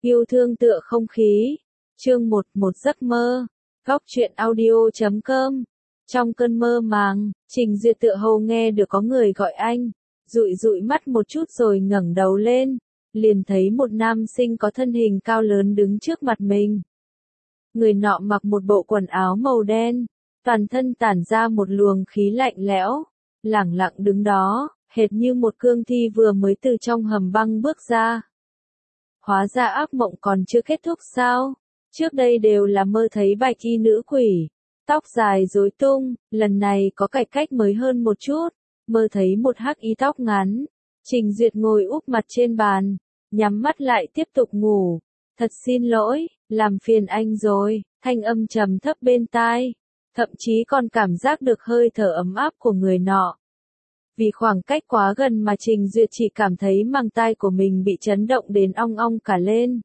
Yêu thương tựa không khí. Chương 1, một giấc mơ. Góc truyện audio.com. Trong cơn mơ màng, Trình Duyệt tựa hồ nghe được có người gọi anh, dụi dụi mắt một chút rồi ngẩng đầu lên, liền thấy một nam sinh có thân hình cao lớn đứng trước mặt mình. Người nọ mặc một bộ quần áo màu đen, toàn thân tản ra một luồng khí lạnh lẽo, lẳng lặng đứng đó, hệt như một cương thi vừa mới từ trong hầm băng bước ra. Hóa ra ác mộng còn chưa kết thúc sao? Trước đây đều là mơ thấy bạch y nữ quỷ, tóc dài rối tung, lần này có cải cách mới hơn một chút, mơ thấy một hắc y tóc ngắn. Trình Duyệt ngồi úp mặt trên bàn, nhắm mắt lại tiếp tục ngủ. Thật xin lỗi, làm phiền anh rồi, thanh âm trầm thấp bên tai, thậm chí còn cảm giác được hơi thở ấm áp của người nọ. Vì khoảng cách quá gần mà Trình Duyệt chỉ cảm thấy màng tai của mình bị chấn động đến ong ong cả lên.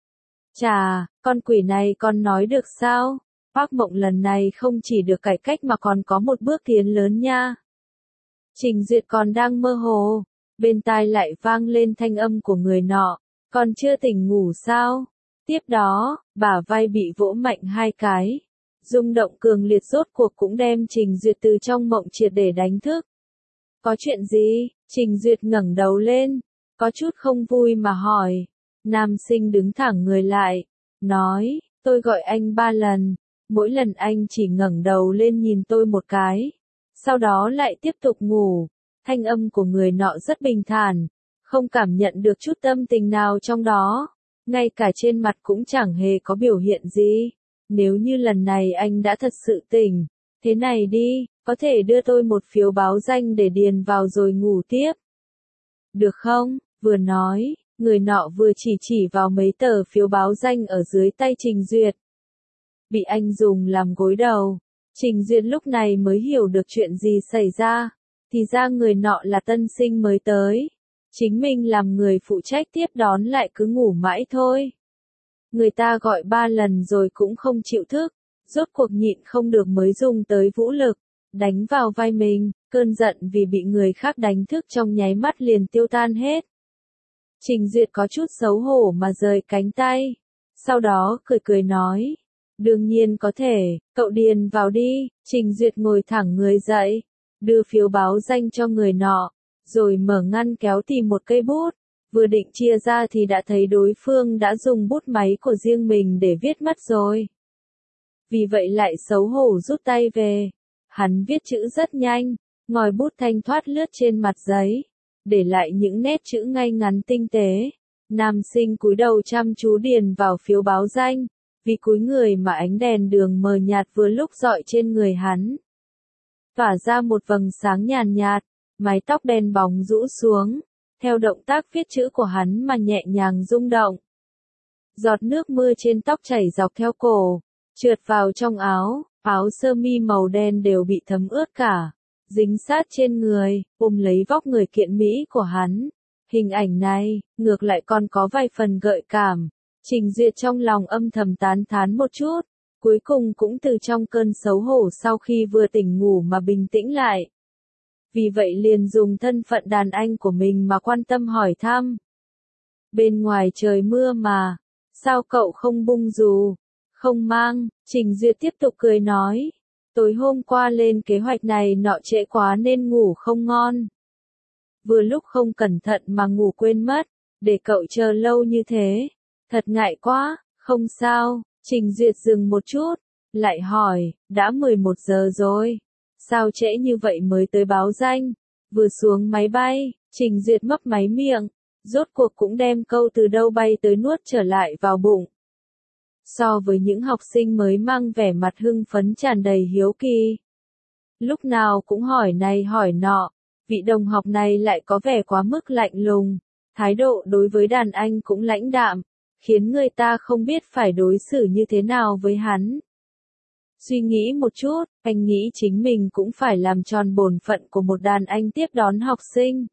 Chà, con quỷ này còn nói được sao? Ác mộng lần này không chỉ được cải cách mà còn có một bước tiến lớn nha. Trình Duyệt còn đang mơ hồ, bên tai lại vang lên thanh âm của người nọ, còn chưa tỉnh ngủ sao? Tiếp đó, bả vai bị vỗ mạnh hai cái. Rung động cường liệt rốt cuộc cũng đem Trình Duyệt từ trong mộng triệt để đánh thức. Có chuyện gì? Trình Duyệt ngẩng đầu lên, có chút không vui mà hỏi. Nam sinh đứng thẳng người lại, nói, tôi gọi anh 3 lần, mỗi lần anh chỉ ngẩng đầu lên nhìn tôi một cái, sau đó lại tiếp tục ngủ. Thanh âm của người nọ rất bình thản, không cảm nhận được chút tâm tình nào trong đó, ngay cả trên mặt cũng chẳng hề có biểu hiện gì. Nếu như lần này anh đã thật sự tỉnh, thế này đi, có thể đưa tôi một phiếu báo danh để điền vào rồi ngủ tiếp. Được không? Vừa nói, người nọ vừa chỉ vào mấy tờ phiếu báo danh ở dưới tay Trình Duyệt. Bị anh dùng làm gối đầu, Trình Duyệt lúc này mới hiểu được chuyện gì xảy ra. Thì ra người nọ là tân sinh mới tới. Chính mình làm người phụ trách tiếp đón lại cứ ngủ mãi thôi. Người ta gọi 3 lần rồi cũng không chịu thức, rốt cuộc nhịn không được mới dùng tới vũ lực, đánh vào vai mình, cơn giận vì bị người khác đánh thức trong nháy mắt liền tiêu tan hết. Trình Duyệt có chút xấu hổ mà rời cánh tay, sau đó cười nói, đương nhiên có thể, cậu điền vào đi. Trình Duyệt ngồi thẳng người dậy, đưa phiếu báo danh cho người nọ, rồi mở ngăn kéo tìm một cây bút, vừa định chia ra thì đã thấy đối phương đã dùng bút máy của riêng mình để viết mất rồi. Vì vậy lại xấu hổ rút tay về. Hắn viết chữ rất nhanh, ngòi bút thanh thoát lướt trên mặt giấy, để lại những nét chữ ngay ngắn tinh tế. Nam sinh cúi đầu chăm chú điền vào phiếu báo danh, vì cúi người mà ánh đèn đường mờ nhạt vừa lúc rọi trên người hắn, tỏa ra một vầng sáng nhàn nhạt, mái tóc đen bóng rũ xuống, theo động tác viết chữ của hắn mà nhẹ nhàng rung động. Giọt nước mưa trên tóc chảy dọc theo cổ, trượt vào trong áo, áo sơ mi màu đen đều bị thấm ướt cả, dính sát trên người, ôm lấy vóc người kiện mỹ của hắn. Hình ảnh này, ngược lại còn có vài phần gợi cảm. Trình Duyệt trong lòng âm thầm tán thán một chút, cuối cùng cũng từ trong cơn xấu hổ sau khi vừa tỉnh ngủ mà bình tĩnh lại. Vì vậy liền dùng thân phận đàn anh của mình mà quan tâm hỏi thăm. Bên ngoài trời mưa mà, sao cậu không bung dù? Không mang. Trình Duyệt tiếp tục cười nói. Tối hôm qua lên kế hoạch này nọ trễ quá nên ngủ không ngon. Vừa lúc không cẩn thận mà ngủ quên mất, để cậu chờ lâu như thế. Thật ngại quá. Không sao. Trình Duyệt dừng một chút, lại hỏi, đã 11 giờ rồi. Sao trễ như vậy mới tới báo danh? Vừa xuống máy bay, Trình Duyệt mấp máy miệng, rốt cuộc cũng đem câu từ đâu bay tới nuốt trở lại vào bụng. So với những học sinh mới mang vẻ mặt hưng phấn tràn đầy hiếu kỳ, lúc nào cũng hỏi này hỏi nọ, vị đồng học này lại có vẻ quá mức lạnh lùng, thái độ đối với đàn anh cũng lãnh đạm, khiến người ta không biết phải đối xử như thế nào với hắn. Suy nghĩ một chút, anh nghĩ chính mình cũng phải làm tròn bổn phận của một đàn anh tiếp đón học sinh.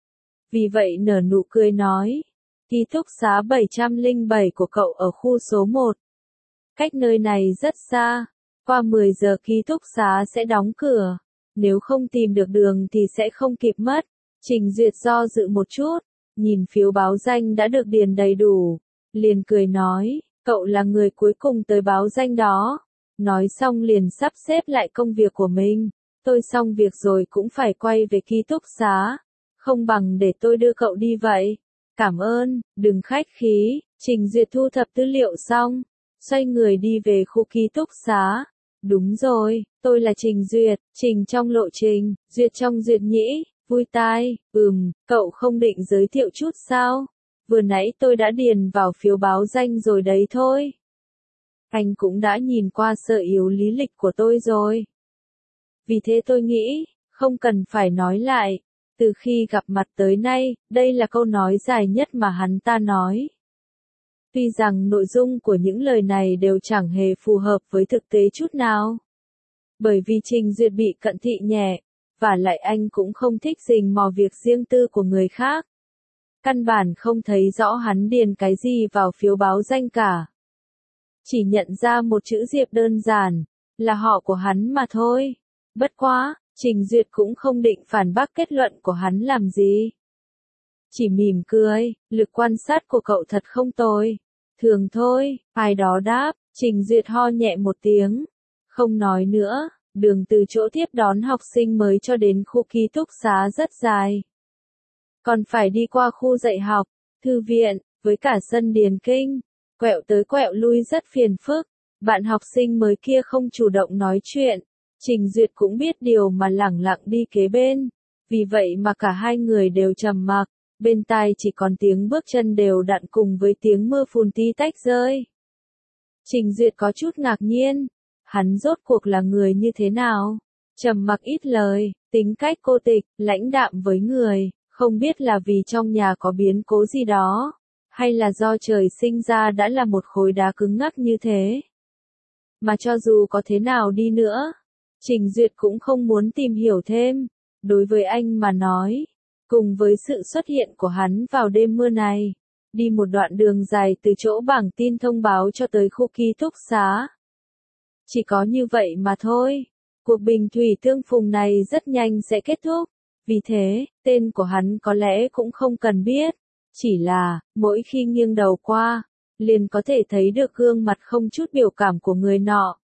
Vì vậy nở nụ cười nói, ký túc xá 707 của cậu ở khu số 1. Cách nơi này rất xa, qua 10 giờ ký túc xá sẽ đóng cửa, nếu không tìm được đường thì sẽ không kịp mất. Trình Duyệt do dự một chút, nhìn phiếu báo danh đã được điền đầy đủ, liền cười nói, cậu là người cuối cùng tới báo danh đó. Nói xong liền sắp xếp lại công việc của mình. Tôi xong việc rồi cũng phải quay về ký túc xá. Không bằng để tôi đưa cậu đi vậy. Cảm ơn, đừng khách khí. Trình Duyệt thu thập tư liệu xong, xoay người đi về khu ký túc xá. Đúng rồi, tôi là Trình Duyệt, Trình trong lộ trình, Duyệt trong Duyệt nhĩ, vui tai, cậu không định giới thiệu chút sao? Vừa nãy tôi đã điền vào phiếu báo danh rồi đấy thôi. Anh cũng đã nhìn qua sơ yếu lý lịch của tôi rồi. Vì thế tôi nghĩ, không cần phải nói lại. Từ khi gặp mặt tới nay, đây là câu nói dài nhất mà hắn ta nói. Tuy rằng nội dung của những lời này đều chẳng hề phù hợp với thực tế chút nào. Bởi vì Trình Duyệt bị cận thị nhẹ, và lại anh cũng không thích rình mò việc riêng tư của người khác. Căn bản không thấy rõ hắn điền cái gì vào phiếu báo danh cả. Chỉ nhận ra một chữ Diệp đơn giản, là họ của hắn mà thôi. Bất quá, Trình Duyệt cũng không định phản bác kết luận của hắn làm gì. Chỉ mỉm cười, lực quan sát của cậu thật không tồi. Thường thôi, ai đó đáp, Trình Duyệt ho nhẹ một tiếng. Không nói nữa, đường từ chỗ tiếp đón học sinh mới cho đến khu ký túc xá rất dài. Còn phải đi qua khu dạy học, thư viện, với cả sân điền kinh. Quẹo tới quẹo lui rất phiền phức. Bạn học sinh mới kia không chủ động nói chuyện. Trình Duyệt cũng biết điều mà lẳng lặng đi kế bên. Vì vậy mà cả hai người đều trầm mặc. Bên tai chỉ còn tiếng bước chân đều đặn cùng với tiếng mưa phùn tí tách rơi. Trình Duyệt có chút ngạc nhiên. Hắn rốt cuộc là người như thế nào? Trầm mặc ít lời, tính cách cô tịch, lãnh đạm với người. Không biết là vì trong nhà có biến cố gì đó. Hay là do trời sinh ra đã là một khối đá cứng ngắc như thế. Mà cho dù có thế nào đi nữa, Trình Duyệt cũng không muốn tìm hiểu thêm. Đối với anh mà nói, cùng với sự xuất hiện của hắn vào đêm mưa này, đi một đoạn đường dài từ chỗ bảng tin thông báo cho tới khu ký túc xá. Chỉ có như vậy mà thôi, cuộc bình thủy tương phùng này rất nhanh sẽ kết thúc. Vì thế, tên của hắn có lẽ cũng không cần biết. Chỉ là, mỗi khi nghiêng đầu qua, liền có thể thấy được gương mặt không chút biểu cảm của người nọ.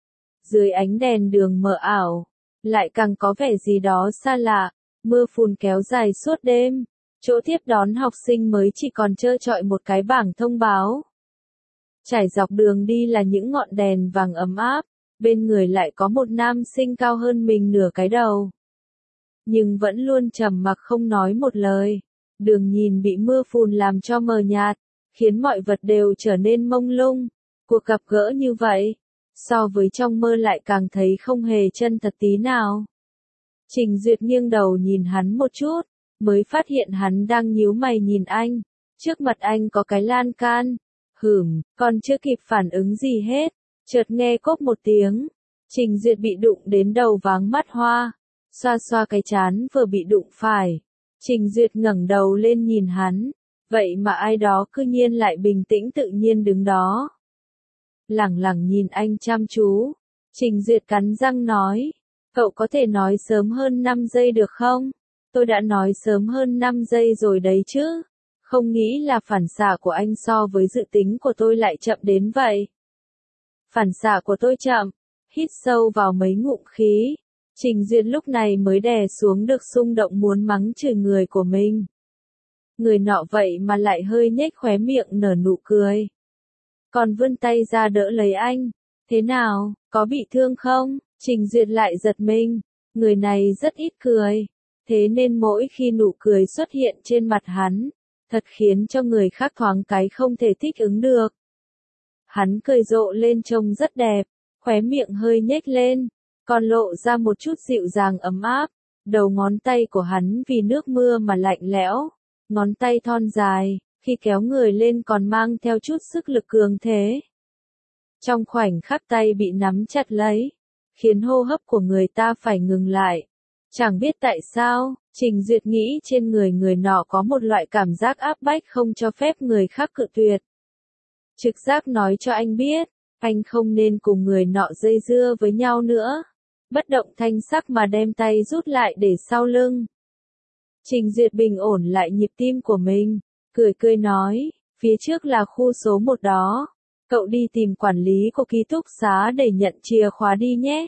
Dưới ánh đèn đường mờ ảo, lại càng có vẻ gì đó xa lạ, mưa phùn kéo dài suốt đêm, chỗ tiếp đón học sinh mới chỉ còn trơ trọi một cái bảng thông báo. Trải dọc đường đi là những ngọn đèn vàng ấm áp, bên người lại có một nam sinh cao hơn mình nửa cái đầu. Nhưng vẫn luôn trầm mặc không nói một lời. Đường nhìn bị mưa phùn làm cho mờ nhạt, khiến mọi vật đều trở nên mông lung. Cuộc gặp gỡ như vậy, so với trong mơ lại càng thấy không hề chân thật tí nào. Trình Duyệt nghiêng đầu nhìn hắn một chút, mới phát hiện hắn đang nhíu mày nhìn anh. Trước mặt anh có cái lan can. Còn chưa kịp phản ứng gì hết, chợt nghe cốp một tiếng. Trình Duyệt bị đụng đến đầu váng mắt hoa, xoa xoa cái trán vừa bị đụng phải. Trình Duyệt ngẩng đầu lên nhìn hắn, vậy mà ai đó cư nhiên lại bình tĩnh tự nhiên đứng đó. Lẳng lặng nhìn anh chăm chú, Trình Duyệt cắn răng nói, cậu có thể nói sớm hơn 5 giây được không? Tôi đã nói sớm hơn 5 giây rồi đấy chứ. Không nghĩ là phản xạ của anh so với dự tính của tôi lại chậm đến vậy. Phản xạ của tôi chậm, hít sâu vào mấy ngụm khí. Trình Duyệt lúc này mới đè xuống được xung động muốn mắng chửi người của mình. Người nọ vậy mà lại hơi nhếch khóe miệng nở nụ cười. Còn vươn tay ra đỡ lấy anh. Thế nào, có bị thương không? Trình Duyệt lại giật mình. Người này rất ít cười. Thế nên mỗi khi nụ cười xuất hiện trên mặt hắn, thật khiến cho người khác thoáng cái không thể thích ứng được. Hắn cười rộ lên trông rất đẹp, khóe miệng hơi nhếch lên, còn lộ ra một chút dịu dàng ấm áp. Đầu ngón tay của hắn vì nước mưa mà lạnh lẽo, ngón tay thon dài, khi kéo người lên còn mang theo chút sức lực cường thế. Trong khoảnh khắc tay bị nắm chặt lấy, khiến hô hấp của người ta phải ngừng lại. Chẳng biết tại sao, Trình Duyệt nghĩ trên người nọ có một loại cảm giác áp bách không cho phép người khác cự tuyệt. Trực giác nói cho anh biết, anh không nên cùng người nọ dây dưa với nhau nữa. Bất động thanh sắc mà đem tay rút lại để sau lưng. Trình Duyệt bình ổn lại nhịp tim của mình, cười cười nói, Phía trước là khu số 1 đó. Cậu đi tìm quản lý của ký túc xá để nhận chìa khóa đi nhé.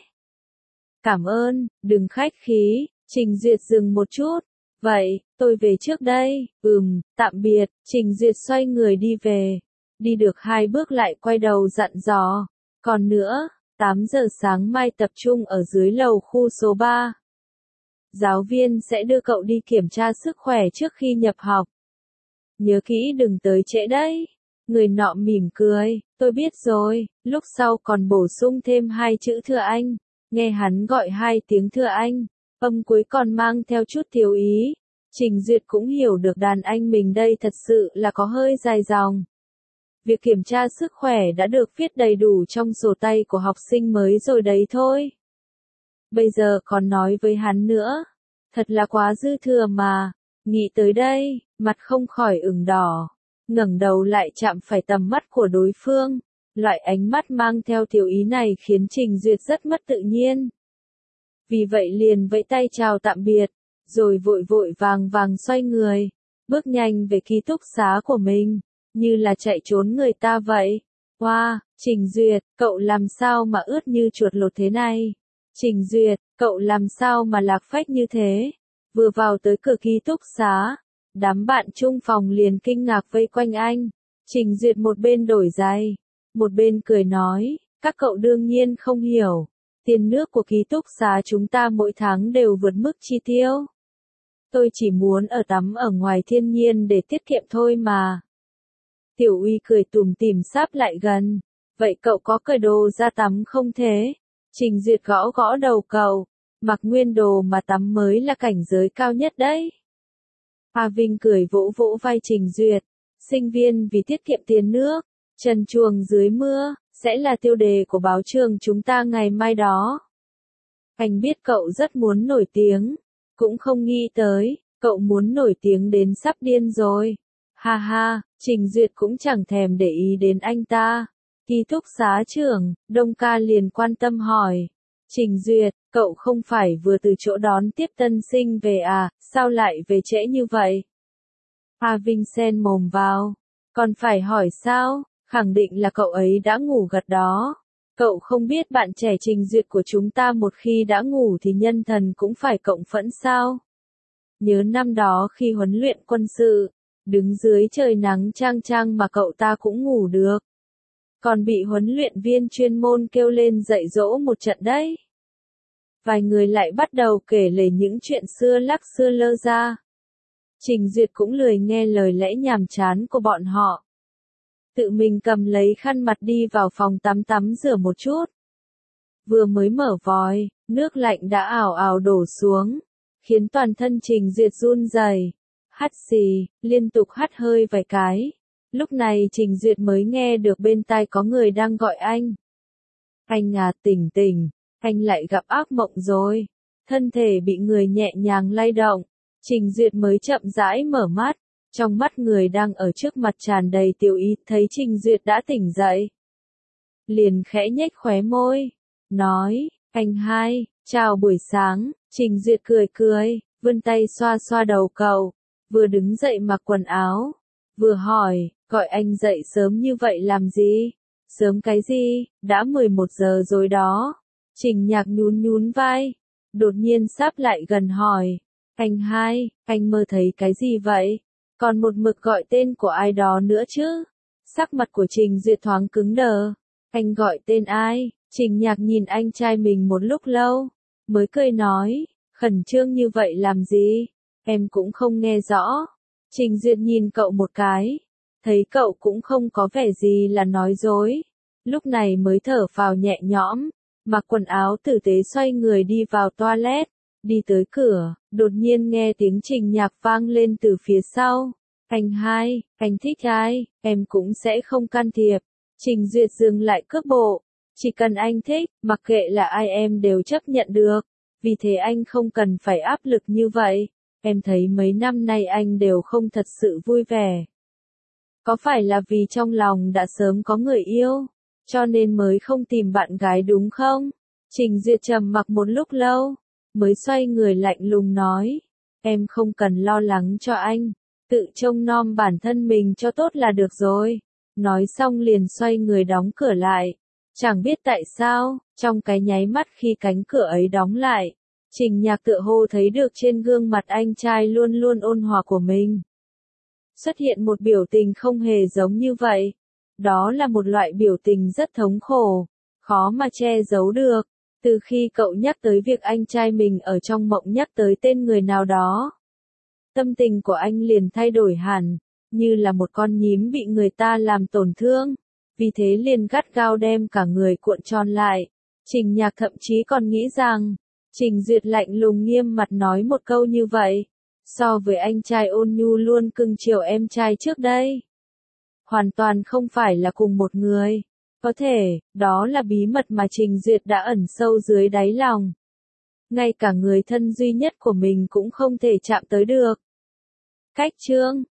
Cảm ơn, đừng khách khí. Trình Duyệt dừng một chút. Vậy, tôi về trước đây. Tạm biệt. Trình Duyệt xoay người đi về. Đi được 2 bước lại quay đầu dặn dò. Còn nữa, 8 giờ sáng mai tập trung ở dưới lầu khu số 3. Giáo viên sẽ đưa cậu đi kiểm tra sức khỏe trước khi nhập học. Nhớ kỹ đừng tới trễ đấy. Người nọ mỉm cười, tôi biết rồi, lúc sau còn bổ sung thêm 2 chữ thưa anh. Nghe hắn gọi 2 tiếng thưa anh, âm cuối còn mang theo chút thiếu ý. Trình Duyệt cũng hiểu được đàn anh mình đây thật sự là có hơi dài dòng. Việc kiểm tra sức khỏe đã được viết đầy đủ trong sổ tay của học sinh mới rồi đấy thôi. Bây giờ còn nói với hắn nữa. Thật là quá dư thừa mà. Nghĩ tới đây, mặt không khỏi ửng đỏ. Ngẩng đầu lại chạm phải tầm mắt của đối phương. Loại ánh mắt mang theo thiếu ý này khiến Trình Duyệt rất mất tự nhiên. Vì vậy liền vẫy tay chào tạm biệt, rồi vội vội vàng vàng xoay người, bước nhanh về ký túc xá của mình, như là chạy trốn người ta vậy. Wow, Trình Duyệt, cậu làm sao mà ướt như chuột lột thế này? Trình Duyệt, cậu làm sao mà lạc phách như thế? Vừa vào tới cửa ký túc xá, đám bạn chung phòng liền kinh ngạc vây quanh anh. Trình Duyệt một bên đổi giày, một bên cười nói, các cậu đương nhiên không hiểu. Tiền nước của ký túc xá chúng ta mỗi tháng đều vượt mức chi tiêu. Tôi chỉ muốn ở tắm ở ngoài thiên nhiên để tiết kiệm thôi mà. Tiểu Uy cười tủm tỉm sáp lại gần. Vậy cậu có cởi đồ ra tắm không thế? Trình Duyệt gõ gõ đầu cậu. Mặc nguyên đồ mà tắm mới là cảnh giới cao nhất đấy. Hoa Vinh cười vỗ vỗ vai Trình Duyệt. Sinh viên vì tiết kiệm tiền nước, trần truồng dưới mưa, sẽ là tiêu đề của báo trường chúng ta ngày mai đó. Anh biết cậu rất muốn nổi tiếng, cũng không nghĩ tới, cậu muốn nổi tiếng đến sắp điên rồi. Ha ha, Trình Duyệt cũng chẳng thèm để ý đến anh ta. Ký túc xá trưởng, Đông Ca liền quan tâm hỏi. Trình Duyệt, cậu không phải vừa từ chỗ đón tiếp tân sinh về à, sao lại về trễ như vậy? Hoa Vinh xen mồm vào. Còn phải hỏi sao? Khẳng định là cậu ấy đã ngủ gật đó. Cậu không biết bạn trẻ Trình Duyệt của chúng ta một khi đã ngủ thì nhân thần cũng phải cộng phẫn sao? Nhớ năm đó khi huấn luyện quân sự, đứng dưới trời nắng chang chang mà cậu ta cũng ngủ được. Còn bị huấn luyện viên chuyên môn kêu lên dạy dỗ một trận đấy. Vài người lại bắt đầu kể lể những chuyện xưa lắc xưa lơ ra. Trình Duyệt cũng lười nghe lời lẽ nhàm chán của bọn họ. Tự mình cầm lấy khăn mặt đi vào phòng tắm tắm rửa một chút. Vừa mới mở vòi, nước lạnh đã ào ào đổ xuống, khiến toàn thân Trình Duyệt run rẩy, hắt xì, liên tục hắt hơi vài cái. Lúc này Trình Duyệt mới nghe được bên tai có người đang gọi anh. Anh à, tỉnh tỉnh, anh lại gặp ác mộng rồi. Thân thể bị người nhẹ nhàng lay động, Trình Duyệt mới chậm rãi mở mắt. Trong mắt người đang ở trước mặt tràn đầy tiểu ý, thấy Trình Duyệt đã tỉnh dậy. Liền khẽ nhếch khóe môi, nói, anh hai, chào buổi sáng. Trình Duyệt cười cười, vươn tay xoa xoa đầu cậu, vừa đứng dậy mặc quần áo, vừa hỏi, gọi anh dậy sớm như vậy làm gì? Sớm cái gì, đã 11 giờ rồi đó. Trình Nhạc nhún nhún vai, đột nhiên sáp lại gần hỏi, anh hai, anh mơ thấy cái gì vậy? Còn một mực gọi tên của ai đó nữa chứ? Sắc mặt của Trình Duyệt thoáng cứng đờ. Anh gọi tên ai? Trình Nhạc nhìn anh trai mình một lúc lâu, mới cười nói, khẩn trương như vậy làm gì? Em cũng không nghe rõ. Trình Duyệt nhìn cậu một cái, thấy cậu cũng không có vẻ gì là nói dối. Lúc này mới thở phào nhẹ nhõm, mặc quần áo tử tế xoay người đi vào toilet. Đi tới cửa, đột nhiên nghe tiếng Trình Nhạc vang lên từ phía sau. Anh hai, anh thích ai, em cũng sẽ không can thiệp. Trình Duyệt dừng lại cước bộ. Chỉ cần anh thích, mặc kệ là ai em đều chấp nhận được. Vì thế anh không cần phải áp lực như vậy. Em thấy mấy năm nay anh đều không thật sự vui vẻ. Có phải là vì trong lòng đã sớm có người yêu, cho nên mới không tìm bạn gái đúng không? Trình Duyệt trầm mặc một lúc lâu, mới xoay người lạnh lùng nói, em không cần lo lắng cho anh. tự trông nom bản thân mình cho tốt là được rồi. Nói xong liền xoay người đóng cửa lại. Chẳng biết tại sao, trong cái nháy mắt khi cánh cửa ấy đóng lại, Trình Nhạc tựa hồ thấy được trên gương mặt anh trai luôn luôn ôn hòa của mình xuất hiện một biểu tình không hề giống như vậy. Đó là một loại biểu tình rất thống khổ, khó mà che giấu được. Từ khi cậu nhắc tới việc anh trai mình ở trong mộng nhắc tới tên người nào đó, tâm tình của anh liền thay đổi hẳn, như là một con nhím bị người ta làm tổn thương, vì thế liền gắt gao đem cả người cuộn tròn lại. Trình Nhạc thậm chí còn nghĩ rằng, Trình Duyệt lạnh lùng nghiêm mặt nói một câu như vậy, so với anh trai ôn nhu luôn cưng chiều em trai trước đây, hoàn toàn không phải là cùng một người. Có thể, đó là bí mật mà Trình Duyệt đã ẩn sâu dưới đáy lòng. Ngay cả người thân duy nhất của mình cũng không thể chạm tới được. Cách chương